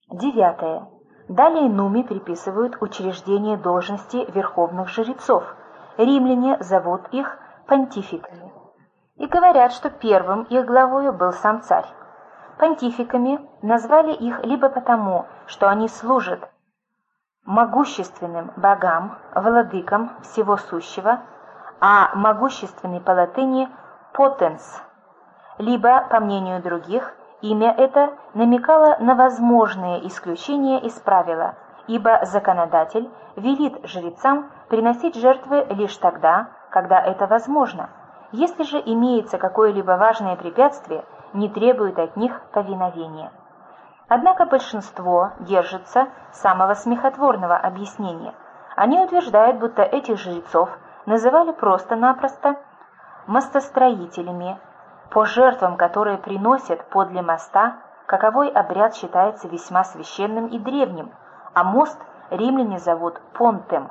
Девятое. Далее нуме приписывают учреждение должности верховных жрецов. Римляне зовут их понтификами. И говорят, что первым их главою был сам царь. Понтификами назвали их либо потому, что они служат могущественным богам, владыкам всего сущего, а могущественный по латыни «потенс», либо, по мнению других, имя это намекало на возможные исключения из правила, ибо законодатель велит жрецам приносить жертвы лишь тогда, когда это возможно. Если же имеется какое-либо важное препятствие, не требует от них повиновения. Однако большинство держится самого смехотворного объяснения. Они утверждают, будто этих жрецов называли просто-напросто мостостроителями, по жертвам, которые приносят подле моста, каковой обряд считается весьма священным и древним, а мост римляне зовут понтем.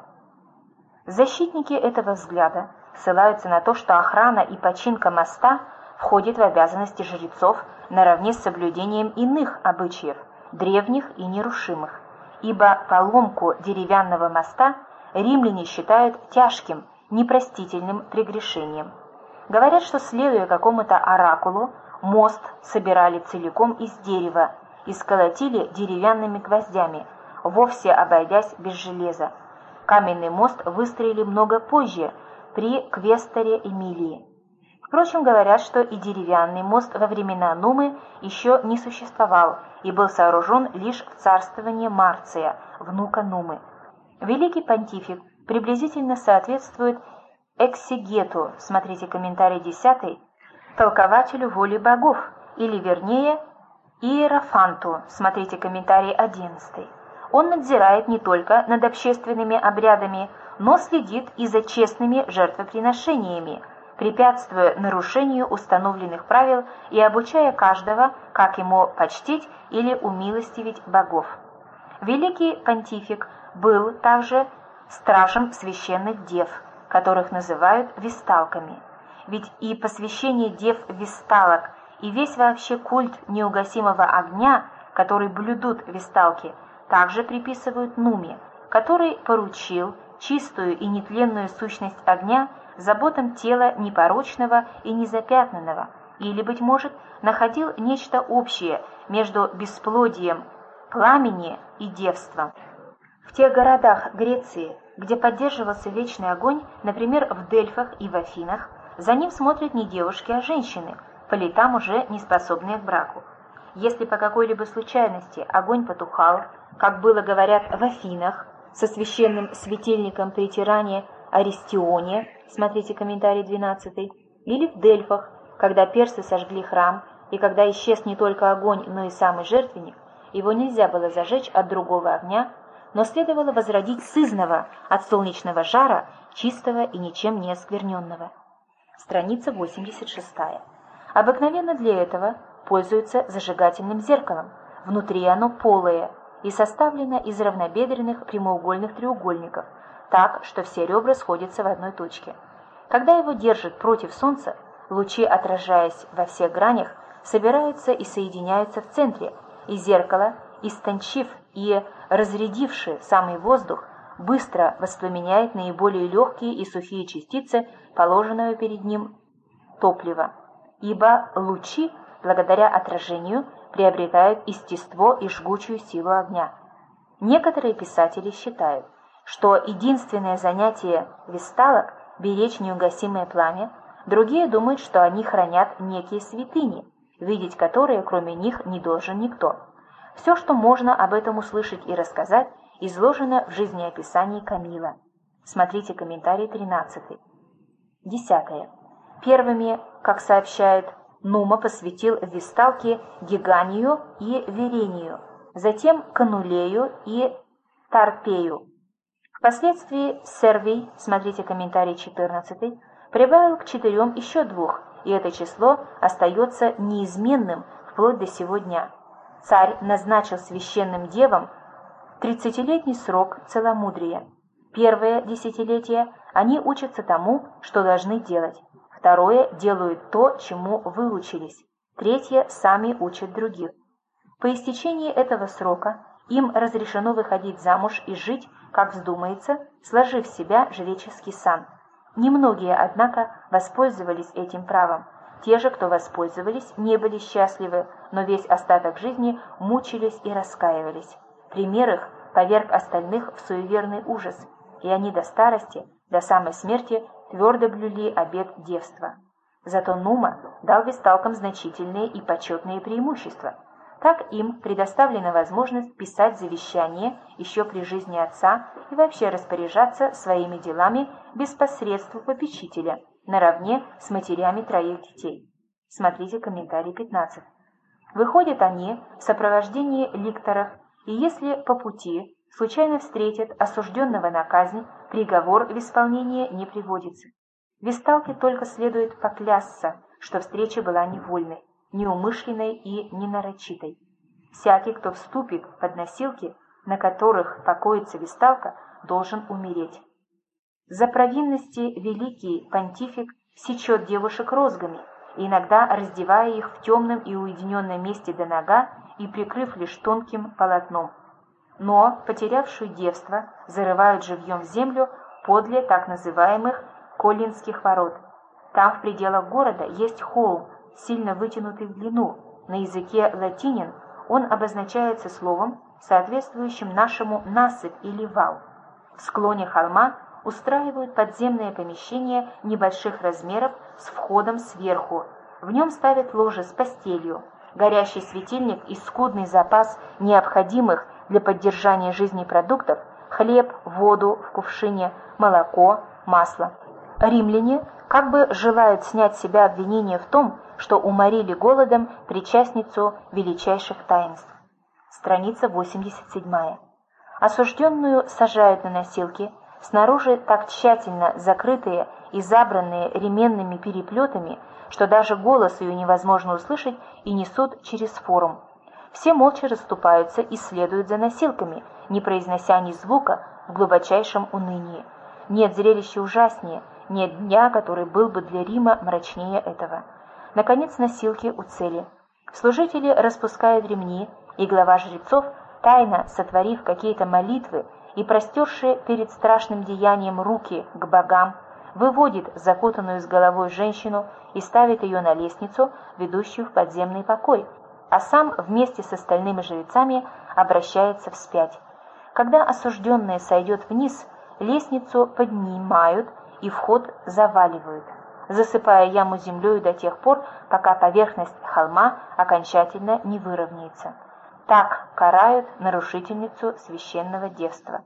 Защитники этого взгляда ссылаются на то, что охрана и починка моста входит в обязанности жрецов наравне с соблюдением иных обычаев, древних и нерушимых, ибо поломку деревянного моста римляне считают тяжким, непростительным прегрешением. Говорят, что, следуя какому-то оракулу, мост собирали целиком из дерева и сколотили деревянными гвоздями, вовсе обойдясь без железа. Каменный мост выстроили много позже, при квесторе Эмилии. Впрочем, говорят, что и деревянный мост во времена Нумы еще не существовал и был сооружен лишь в царствовании Марция, внука Нумы. Великий понтифик приблизительно соответствует эксегету, смотрите комментарий 10, толкователю воли богов, или вернее иерофанту, смотрите комментарий 11. Он надзирает не только над общественными обрядами, но следит и за честными жертвоприношениями, препятствуя нарушению установленных правил и обучая каждого, как ему почтить или умилостивить богов. Великий понтифик был также стражем священных дев, которых называют весталками. Ведь и посвящение дев весталок, и весь вообще культ неугасимого огня, который блюдут весталки, также приписывают Нуме, который поручил чистую и нетленную сущность огня заботам тела непорочного и незапятнанного, или, быть может, находил нечто общее между бесплодием пламени и девством. В тех городах Греции, где поддерживался вечный огонь, например, в Дельфах и в Афинах, за ним смотрят не девушки, а женщины, по летам уже не способные к браку. Если по какой-либо случайности огонь потухал, как было, говорят, в Афинах, со священным светильником при тиране Аристионе, смотрите комментарий 12, или в Дельфах, когда персы сожгли храм, и когда исчез не только огонь, но и самый жертвенник, его нельзя было зажечь от другого огня, но следовало возродить сызного от солнечного жара, чистого и ничем не оскверненного. Страница 86. Обыкновенно для этого пользуются зажигательным зеркалом. Внутри оно полое и составлено из равнобедренных прямоугольных треугольников, так, что все ребра сходятся в одной точке. Когда его держат против солнца, лучи, отражаясь во всех гранях, собираются и соединяются в центре, и зеркало, истончив и разрядивши самый воздух, быстро воспламеняет наиболее легкие и сухие частицы положенного перед ним топлива, ибо лучи, благодаря отражению, приобретают естество и жгучую силу огня. Некоторые писатели считают, что единственное занятие весталок – беречь неугасимое пламя, другие думают, что они хранят некие святыни, видеть которые, кроме них, не должен никто. Все, что можно об этом услышать и рассказать, изложено в жизнеописании Камила. Смотрите комментарий 13. 10. Первыми, как сообщает Нума, посвятил весталки Гиганию и Верению, затем Канулею и Тарпею. Впоследствии Сервий, смотрите комментарий 14, прибавил к 4 еще 2, и это число остается неизменным вплоть до сего дня. Царь назначил священным девам 30-летний срок целомудрия. Первое десятилетие они учатся тому, что должны делать. Второе делают то, чему выучились. Третье сами учат других. По истечении этого срока им разрешено выходить замуж и жить, как вздумается, сложив в себя жреческий сан. Немногие, однако, воспользовались этим правом. Те же, кто воспользовались, не были счастливы, но весь остаток жизни мучились и раскаивались. Пример их поверг остальных в суеверный ужас, и они до старости, до самой смерти твердо блюли обет девства. Зато Нума дал весталкам значительные и почетные преимущества. Так им предоставлена возможность писать завещание еще при жизни отца и вообще распоряжаться своими делами без посредства попечителя, наравне с матерями троих детей. Смотрите комментарий 15. Выходят они в сопровождении ликторов, и если по пути случайно встретят осужденного на казнь, приговор в исполнение не приводится. Весталке только следует поклясться, что встреча была невольной, неумышленной и ненарочитой. Всякий, кто вступит под носилки, на которых покоится весталка, должен умереть. За провинности великий понтифик сечет девушек розгами, иногда раздевая их в темном и уединенном месте до нога и прикрыв лишь тонким полотном. Но потерявшую девство зарывают живьем в землю подле так называемых Коллинских ворот. Там в пределах города есть холм, сильно вытянутый в длину. На языке латинин он обозначается словом, соответствующим нашему насыпь или вал. В склоне холма устраивают подземное помещение небольших размеров с входом сверху. В нем ставят ложе с постелью, горящий светильник и скудный запас необходимых для поддержания жизни продуктов, хлеб, воду в кувшине, молоко, масло. Римляне как бы желают снять с себя обвинение в том, что уморили голодом причастницу величайших таинств. Страница 87. Осужденную сажают на носилки, снаружи так тщательно закрытые и забранные ременными переплетами, что даже голос ее невозможно услышать, и несут через форум. Все молча расступаются и следуют за носилками, не произнося ни звука, в глубочайшем унынии. Нет зрелища ужаснее, нет дня, который был бы для Рима мрачнее этого. Наконец носилки у цели. Служители распускают ремни, и глава жрецов, тайно сотворив какие-то молитвы и простершие перед страшным деянием руки к богам, выводит закутанную с головой женщину и ставит ее на лестницу, ведущую в подземный покой, а сам вместе с остальными жрецами обращается вспять. Когда осужденная сойдет вниз, лестницу поднимают и вход заваливают, засыпая яму землей до тех пор, пока поверхность холма окончательно не выровняется. Так карают нарушительницу священного девства.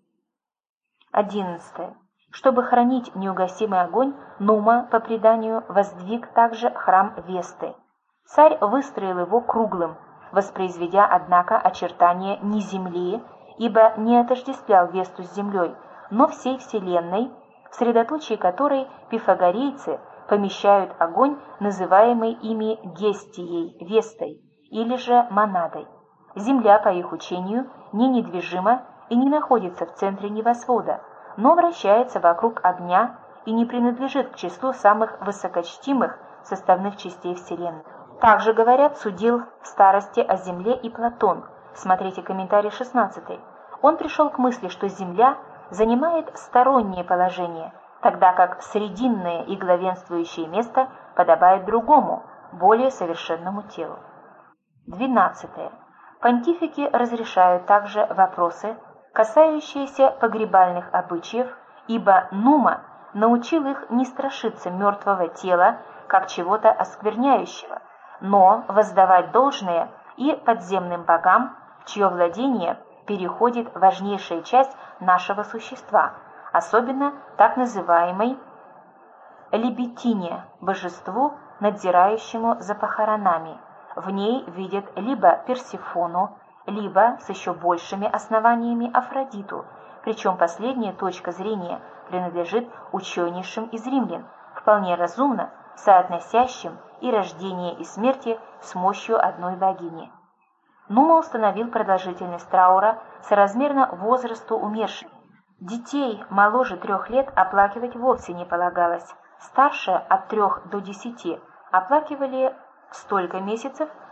11. Чтобы хранить неугасимый огонь, Нума, по преданию, воздвиг также храм Весты. Царь выстроил его круглым, воспроизведя, однако, очертания не земли, ибо не отождествлял Весту с землей, но всей вселенной, в средоточии которой пифагорейцы помещают огонь, называемый ими Гестией, Вестой, или же Монадой. Земля, по их учению, не недвижима и не находится в центре небосвода, но вращается вокруг огня и не принадлежит к числу самых высокочтимых составных частей Вселенной. Также, говорят, судил в старости о Земле и Платон. Смотрите комментарий 16. Он пришел к мысли, что Земля занимает стороннее положение, тогда как срединное и главенствующее место подобает другому, более совершенному телу. 12. Понтифики разрешают также вопросы, касающиеся погребальных обычаев, ибо Нума научил их не страшиться мертвого тела, как чего-то оскверняющего, но воздавать должное и подземным богам, в чье владение переходит важнейшая часть нашего существа, особенно так называемой Либетине, божеству, надзирающему за похоронами. В ней видят либо Персифону, либо с еще большими основаниями Афродиту, причем последняя точка зрения принадлежит ученейшим из римлян, вполне разумно соотносящим и рождение, и смерти с мощью одной богини. Нума установил продолжительность траура соразмерно возрасту умерших. Детей моложе 3 лет оплакивать вовсе не полагалось, старше от 3 до 10 оплакивали столько месяцев,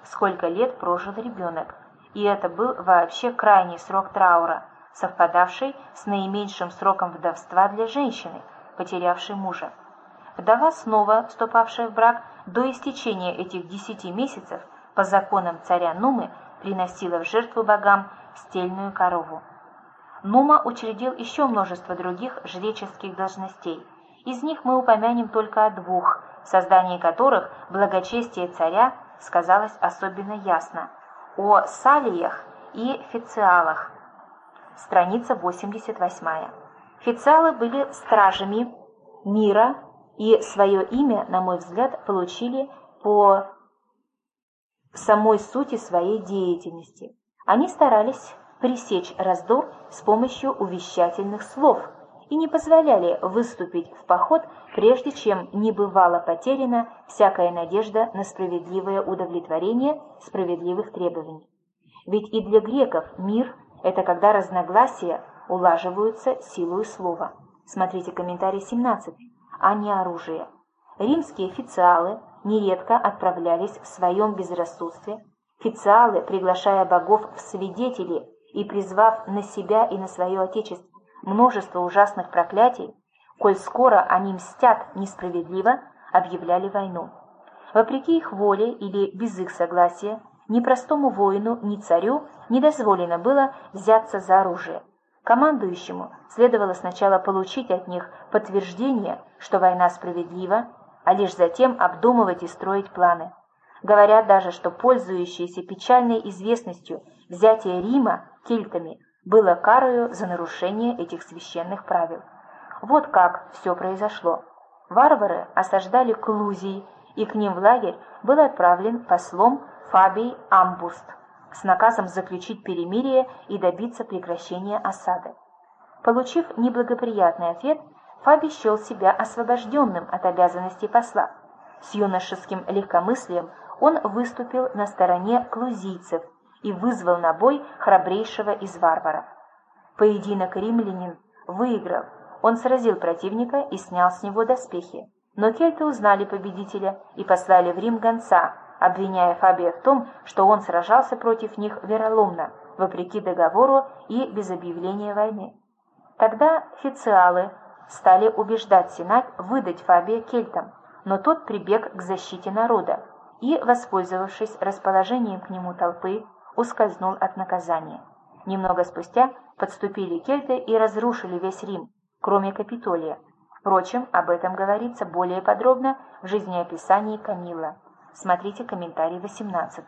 сколько лет прожил ребенок, и это был вообще крайний срок траура, совпадавший с наименьшим сроком вдовства для женщины, потерявшей мужа. Вдова, снова вступавшая в брак, до истечения этих 10 месяцев по законам царя Нумы приносила в жертву богам стельную корову. Нума учредил еще множество других жреческих должностей. Из них мы упомянем только о 2, в создании которых благочестие царя сказалось особенно ясно: о салиях и фициалах. Страница 88. Фициалы были стражами мира и свое имя, на мой взгляд, получили по самой сути своей деятельности. Они старались пресечь раздор с помощью увещательных слов и не позволяли выступить в поход, прежде чем не бывала потеряна всякая надежда на справедливое удовлетворение справедливых требований. Ведь и для греков мир – это когда разногласия улаживаются силою слова. Смотрите комментарий 17, а не оружие. Римские фициалы нередко отправлялись в своем безрассудстве. Фициалы, приглашая богов в свидетели и призвав на себя и на свое отечество множество ужасных проклятий, коль скоро они мстят несправедливо, объявляли войну. Вопреки их воле или без их согласия, ни простому воину, ни царю не дозволено было взяться за оружие. Командующему следовало сначала получить от них подтверждение, что война справедлива, а лишь затем обдумывать и строить планы. Говорят даже, что пользующееся печальной известностью взятие Рима кельтами было карою за нарушение этих священных правил. Вот как все произошло. Варвары осаждали Клузий, и к ним в лагерь был отправлен послом Фабий Амбуст с наказом заключить перемирие и добиться прекращения осады. Получив неблагоприятный ответ, Фабий счел себя освобожденным от обязанностей посла. С юношеским легкомыслием он выступил на стороне клузийцев и вызвал на бой храбрейшего из варваров. Поединок римлянин выиграл. Он сразил противника и снял с него доспехи. Но кельты узнали победителя и послали в Рим гонца, обвиняя Фабия в том, что он сражался против них вероломно, вопреки договору и без объявления войны. Тогда фициалы стали убеждать Сенат выдать Фабия кельтам, но тот прибег к защите народа и, воспользовавшись расположением к нему толпы, ускользнул от наказания. Немного спустя подступили кельты и разрушили весь Рим, кроме Капитолия. Впрочем, об этом говорится более подробно в жизнеописании Камилла. Смотрите комментарий 18.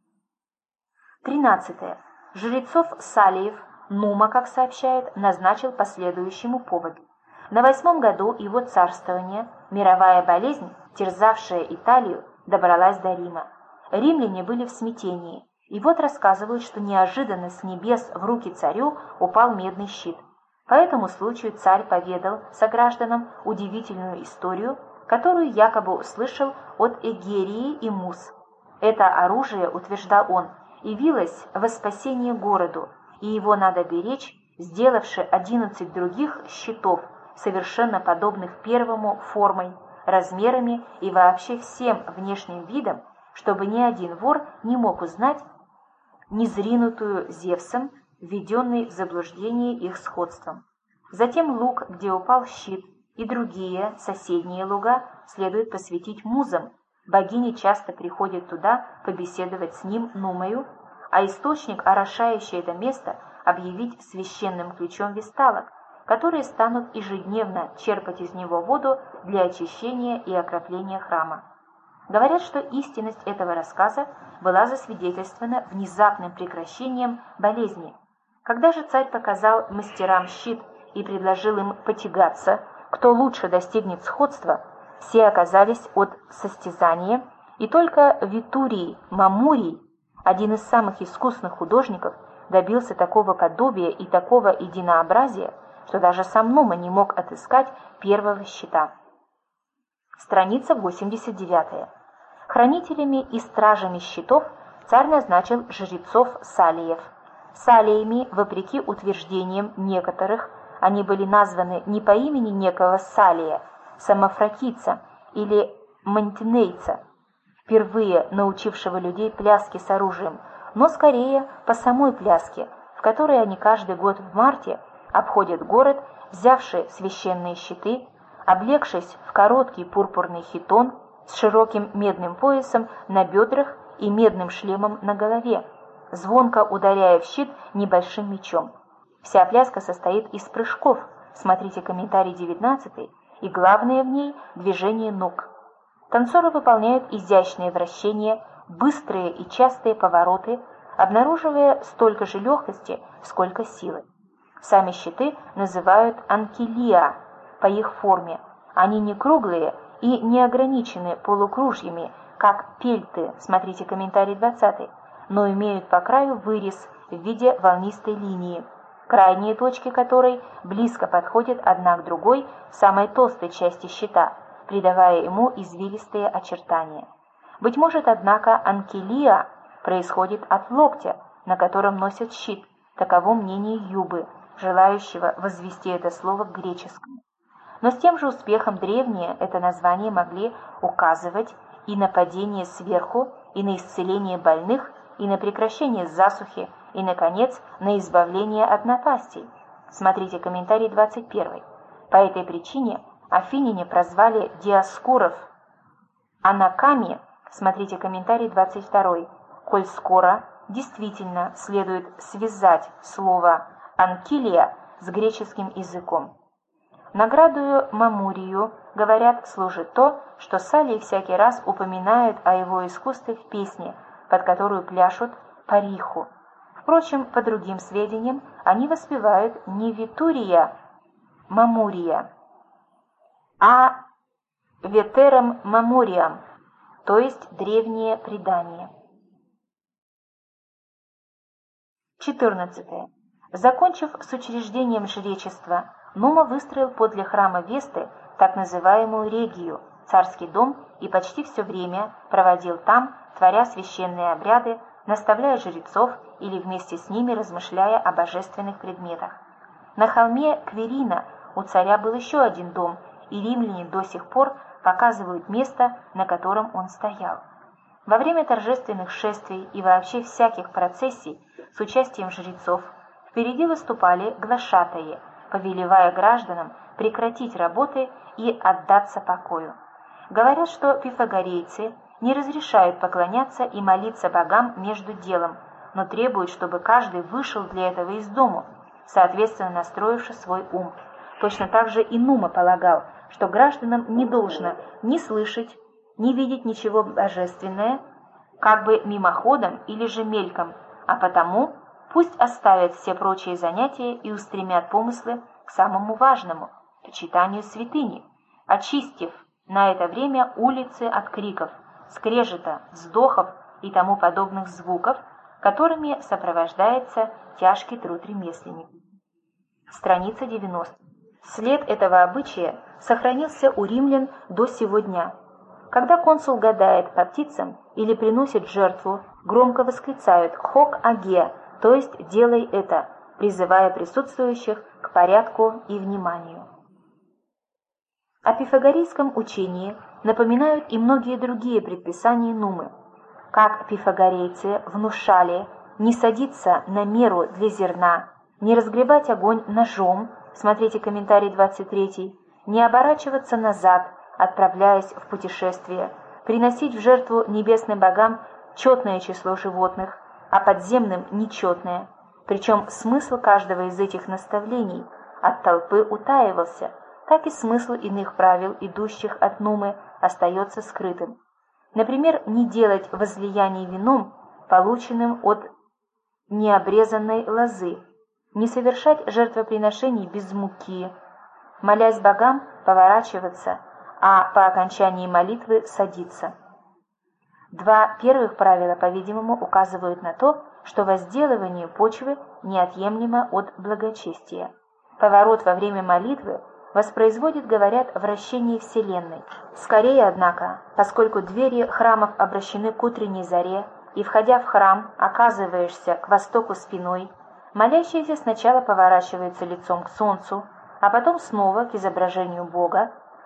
13. Жрецов Салиев Нума, как сообщают, назначил по следующему поводу. На 8 году его царствования мировая болезнь, терзавшая Италию, добралась до Рима. Римляне были в смятении, и вот рассказывают, что неожиданно с небес в руки царю упал медный щит. По этому случаю царь поведал согражданам удивительную историю, которую якобы услышал от Эгерии и Мус. Это оружие, утверждал он, явилось во спасение городу, и его надо беречь, сделавши 11 других щитов, совершенно подобных первому формой, размерами и вообще всем внешним видом, чтобы ни один вор не мог узнать незринутую Зевсом, введенный в заблуждение их сходством. Затем луг, где упал щит, и другие соседние луга следует посвятить музам. Богини часто приходят туда побеседовать с ним Нумою, а источник, орошающий это место, объявить священным ключом весталок, которые станут ежедневно черпать из него воду для очищения и окропления храма. Говорят, что истинность этого рассказа была засвидетельствована внезапным прекращением болезни. Когда же царь показал мастерам щит и предложил им потягаться, кто лучше достигнет сходства, все оказались от состязания, и только Витурий Мамурий, один из самых искусных художников, добился такого подобия и такого единообразия, что даже сам Нума не мог отыскать первого щита. Страница 89. Хранителями и стражами щитов царь назначил жрецов Салиев. Салиями, вопреки утверждениям некоторых, они были названы не по имени некого Салия, самофракийца или мантинейца. впервые научившего людей пляске с оружием, но скорее по самой пляске, в которой они каждый год в марте обходят город, взявши священные щиты, облегшись в короткий пурпурный хитон с широким медным поясом на бедрах и медным шлемом на голове, звонко ударяя в щит небольшим мечом. Вся пляска состоит из прыжков, смотрите комментарий 19, и главное в ней – движение ног. Танцоры выполняют изящные вращения, быстрые и частые повороты, обнаруживая столько же легкости, сколько силы. Сами щиты называют анкилия по их форме. Они не круглые и не ограничены полукружьями, как пельты, смотрите комментарий 20, но имеют по краю вырез в виде волнистой линии, крайние точки которой близко подходят одна к другой в самой толстой части щита, придавая ему извилистые очертания. Быть может, однако, анкилия происходит от локтя, на котором носят щит, таково мнение Юбы, желающего возвести это слово к греческому. Но с тем же успехом древние это название могли указывать и на падение сверху, и на исцеление больных, и на прекращение засухи, и, наконец, на избавление от напастей. Смотрите комментарий 21. По этой причине афиняне прозвали диаскуров анаками, смотрите комментарий 22, коль скоро действительно следует связать слово «анкилия» с греческим языком. Наградою Мамурию, говорят, служит то, что Саллий всякий раз упоминает о его искусстве в песне, под которую пляшут париху. Впрочем, по другим сведениям, они воспевают не Витурия Мамурия, а Ветером Мамуриам, то есть древнее предание. 14. Закончив с учреждением жречества, Нума выстроил подле храма Весты так называемую регию, царский дом, и почти все время проводил там, творя священные обряды, наставляя жрецов или вместе с ними размышляя о божественных предметах. На холме Кверина у царя был еще один дом, и римляне до сих пор показывают место, на котором он стоял. Во время торжественных шествий и вообще всяких процессий с участием жрецов впереди выступали глашатаи, повелевая гражданам прекратить работы и отдаться покою. Говорят, что пифагорейцы не разрешают поклоняться и молиться богам между делом, но требуют, чтобы каждый вышел для этого из дому, соответственно настроивши свой ум. Точно так же и Нума полагал, что гражданам не должно ни слышать, ни видеть ничего божественное, как бы мимоходом или же мельком, а потому пусть оставят все прочие занятия и устремят помыслы к самому важному – почитанию святыни, очистив на это время улицы от криков, скрежета, вздохов и тому подобных звуков, которыми сопровождается тяжкий труд ремесленников. Страница 90. След этого обычая сохранился у римлян до сего дня. Когда консул гадает по птицам или приносит жертву, громко восклицают «хок аге», то есть «делай это», призывая присутствующих к порядку и вниманию. О пифагорейском учении напоминают и многие другие предписания Нумы. Как пифагорейцы внушали не садиться на меру для зерна, не разгребать огонь ножом, смотрите комментарий 23, не оборачиваться назад, отправляясь в путешествие, приносить в жертву небесным богам четное число животных, а подземным нечетное. Причем смысл каждого из этих наставлений от толпы утаивался, так и смысл иных правил, идущих от Нумы, остается скрытым. Например, не делать возлияний вином, полученным от необрезанной лозы, не совершать жертвоприношений без муки, молясь богам, поворачиваться, а по окончании молитвы садиться. Два первых правила, по-видимому, указывают на то, что возделывание почвы неотъемлемо от благочестия. Поворот во время молитвы воспроизводит, говорят, вращение Вселенной. Скорее, однако, поскольку двери храмов обращены к утренней заре, и, входя в храм, оказываешься к востоку спиной, молящийся сначала поворачивается лицом к солнцу, а потом снова к изображению Бога,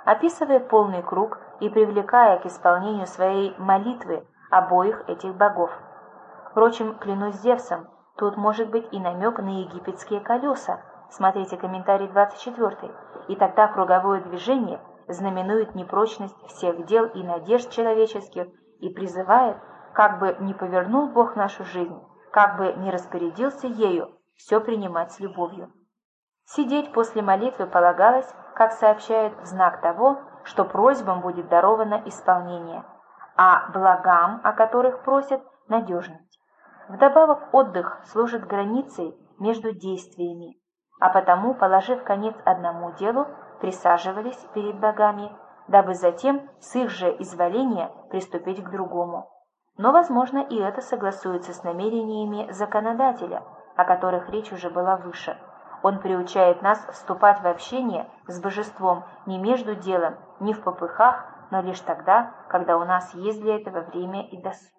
описывая полный круг и привлекая к исполнению своей молитвы обоих этих богов. Впрочем, клянусь Зевсом, тут может быть и намек на египетские колеса. Смотрите комментарий 24. И тогда круговое движение знаменует непрочность всех дел и надежд человеческих и призывает, как бы ни повернул Бог нашу жизнь, как бы ни распорядился ею, все принимать с любовью. Сидеть после молитвы полагалось, как сообщают, в знак того, что просьбам будет даровано исполнение, а благам, о которых просят, надежность. Вдобавок отдых служит границей между действиями, а потому, положив конец одному делу, присаживались перед богами, дабы затем с их же изволения приступить к другому. Но, возможно, и это согласуется с намерениями законодателя, о которых речь уже была выше. Он приучает нас вступать в общение с божеством не между делом, не в попыхах, но лишь тогда, когда у нас есть для этого время и досуг.